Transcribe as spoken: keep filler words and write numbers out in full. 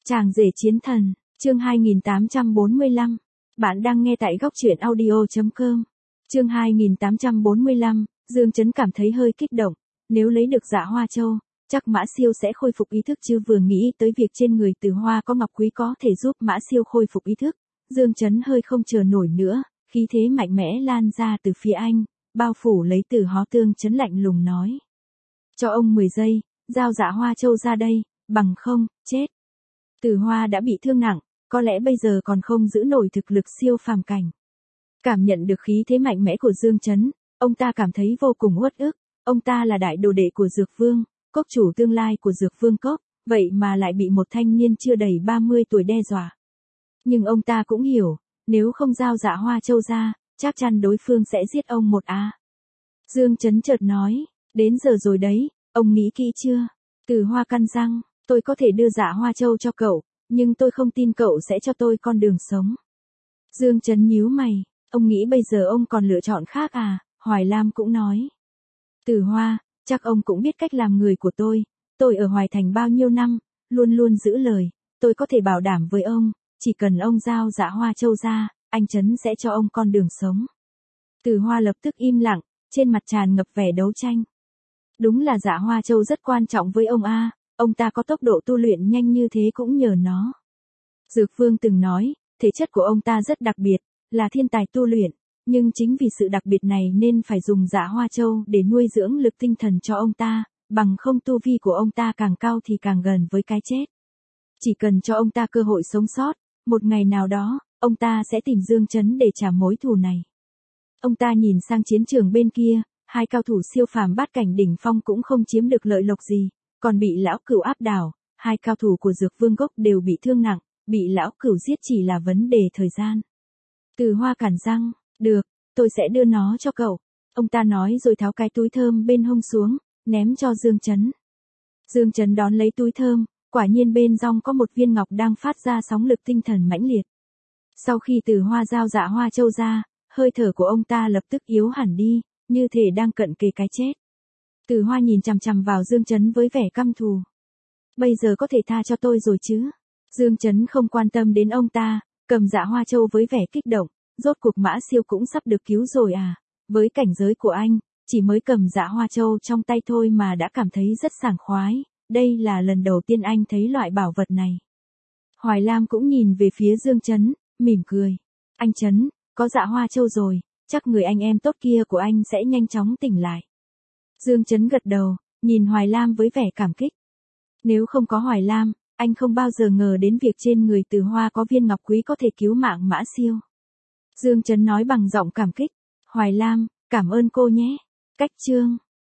Chàng rể chiến thần, chương hai nghìn tám trăm bốn mươi lăm. Bạn đang nghe tại góc truyện audio chấm com. Chương hai nghìn tám trăm bốn mươi lăm, Dương Chấn cảm thấy hơi kích động. Nếu lấy được Dạ Hoa Châu, chắc Mã Siêu sẽ khôi phục ý thức chứ. Vừa nghĩ tới việc trên người Từ Hoa có ngọc quý có thể giúp Mã Siêu khôi phục ý thức, Dương Chấn hơi không chờ nổi nữa, khí thế mạnh mẽ lan ra từ phía anh, bao phủ lấy Từ Hó Tương. Chấn lạnh lùng nói: cho ông mười giây, giao Dạ Hoa Châu ra đây, bằng không, chết. Từ Hoa đã bị thương nặng, có lẽ bây giờ còn không giữ nổi thực lực siêu phàm cảnh. Cảm nhận được khí thế mạnh mẽ của Dương Chấn, ông ta cảm thấy vô cùng uất ức. Ông ta là đại đồ đệ của Dược Vương, cốc chủ tương lai của Dược Vương Cốc, vậy mà lại bị một thanh niên chưa đầy ba mươi tuổi đe dọa. Nhưng ông ta cũng hiểu, nếu không giao Dạ Hoa Châu ra, chắc chắn đối phương sẽ giết ông một a. Dương Chấn chợt nói: đến giờ rồi đấy, ông nghĩ kỹ chưa? Từ Hoa căn răng: tôi có thể đưa Dạ Hoa Châu cho cậu, nhưng tôi không tin cậu sẽ cho tôi con đường sống. Dương Chấn nhíu mày: ông nghĩ bây giờ ông còn lựa chọn khác à? Hoài Lam cũng nói: Từ Hoa, chắc ông cũng biết cách làm người của tôi, tôi ở Hoài Thành bao nhiêu năm, luôn luôn giữ lời, tôi có thể bảo đảm với ông, chỉ cần ông giao Dạ Hoa Châu ra, anh Chấn sẽ cho ông con đường sống. Từ Hoa lập tức im lặng, trên mặt tràn ngập vẻ đấu tranh. Đúng là Dạ Hoa Châu rất quan trọng với ông a, ông ta có tốc độ tu luyện nhanh như thế cũng nhờ nó. Dược Vương từng nói, thể chất của ông ta rất đặc biệt, là thiên tài tu luyện, nhưng chính vì sự đặc biệt này nên phải dùng Dạ Hoa Châu để nuôi dưỡng lực tinh thần cho ông ta, bằng không tu vi của ông ta càng cao thì càng gần với cái chết. Chỉ cần cho ông ta cơ hội sống sót, một ngày nào đó, ông ta sẽ tìm Dương Chấn để trả mối thù này. Ông ta nhìn sang chiến trường bên kia, hai cao thủ siêu phàm bát cảnh đỉnh phong cũng không chiếm được lợi lộc gì, còn bị lão cửu áp đảo, hai cao thủ của Dược Vương Gốc đều bị thương nặng, bị lão cửu giết chỉ là vấn đề thời gian. Từ Hoa cản răng: được, tôi sẽ đưa nó cho cậu. Ông ta nói rồi tháo cái túi thơm bên hông xuống, ném cho Dương Chấn. Dương Chấn đón lấy túi thơm, quả nhiên bên trong có một viên ngọc đang phát ra sóng lực tinh thần mãnh liệt. Sau khi Từ Hoa giao Dạ Hoa Châu ra, hơi thở của ông ta lập tức yếu hẳn đi, như thể đang cận kề cái chết. Từ Hoa nhìn chằm chằm vào Dương Chấn với vẻ căm thù. Bây giờ có thể tha cho tôi rồi chứ? Dương Chấn không quan tâm đến ông ta, cầm Dạ Hoa Châu với vẻ kích động, rốt cuộc Mã Siêu cũng sắp được cứu rồi à? Với cảnh giới của anh, chỉ mới cầm Dạ Hoa Châu trong tay thôi mà đã cảm thấy rất sảng khoái, đây là lần đầu tiên anh thấy loại bảo vật này. Hoài Lam cũng nhìn về phía Dương Chấn, mỉm cười. Anh Chấn, có Dạ Hoa Châu rồi, chắc người anh em tốt kia của anh sẽ nhanh chóng tỉnh lại. Dương Chấn gật đầu, nhìn Hoài Lam với vẻ cảm kích. Nếu không có Hoài Lam, anh không bao giờ ngờ đến việc trên người Từ Hoa có viên ngọc quý có thể cứu mạng Mã Siêu. Dương Chấn nói bằng giọng cảm kích. Hoài Lam, cảm ơn cô nhé. Cách chương